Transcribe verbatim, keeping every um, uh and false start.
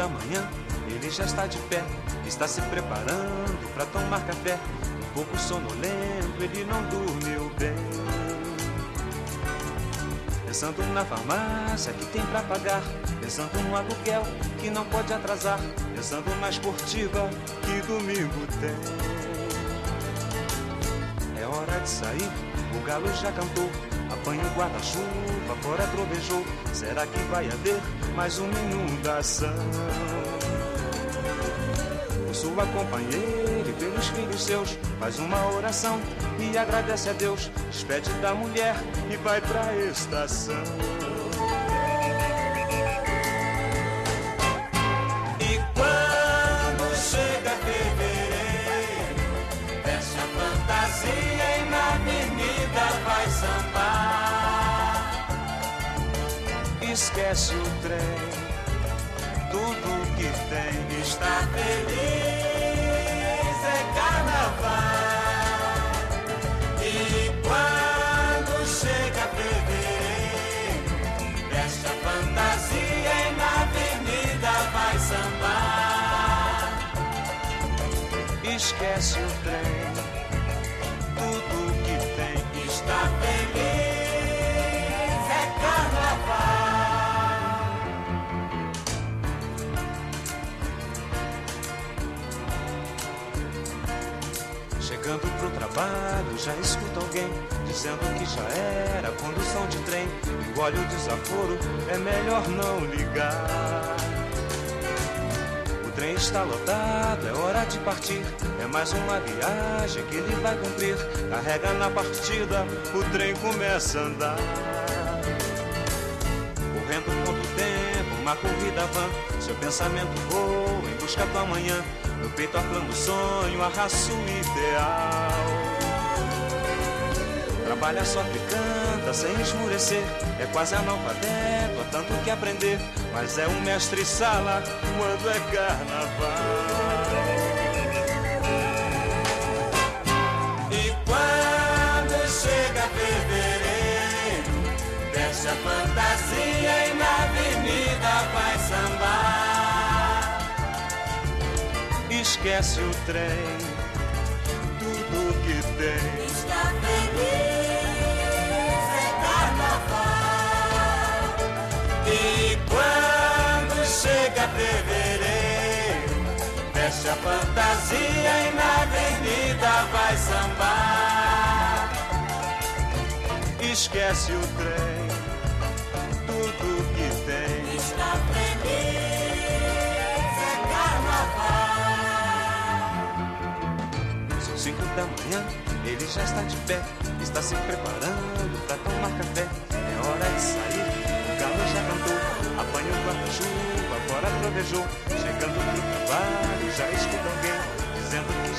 da manhã, ele já está de pé, está se preparando para tomar café. Um pouco sonolento, ele não dormiu bem, pensando na farmácia que tem pra pagar, pensando no aluguel que não pode atrasar, pensando na esportiva que domingo tem. É hora de sair, o galo já cantou, apanha o guarda-chuva, fora trovejou. Será que vai haver mais uma inundação? Por sua companheira e pelos filhos seus, faz uma oração e agradece a Deus. Despede da mulher e vai pra estação. E quando chega fevereiro, veste a fantasia e na avenida vai sambar. Esquece o trem, tudo que tem, está feliz, é carnaval. E quando chega fevereiro, veste a fantasia e na avenida vai sambar. Esquece o trem, tudo que tem, está feliz, é carnaval. Chegando pro trabalho, já escuta alguém dizendo que já era a condução de trem. E olha o desaforo, é melhor não ligar. O trem está lotado, é hora de partir. É mais uma viagem que ele vai cumprir. Carrega na partida, o trem começa a andar. Correndo contra o tempo, uma corrida vã. Seu pensamento voa em busca do amanhã. No peito aflama o sonho, arrasta o ideal. Trabalha, sofre, canta sem esmurecer. É quase analfabeto, há tanto que aprender. Mas é um mestre sala quando é carnaval. E quando chega fevereiro, desce a fantasia e na avenida vai sambar. Esquece o trem, tudo que tem, está feliz, é carnaval. E quando chega fevereiro, veste a fantasia e na avenida vai sambar. Esquece o trem, tudo que tem, está feliz, é carnaval. Cinco da manhã, ele já está de pé, está se preparando para tomar café. É hora de sair, o galo já cantou, apanha o guarda-chuva, fora trovejou. Chegando no trabalho, já escuta alguém dizendo que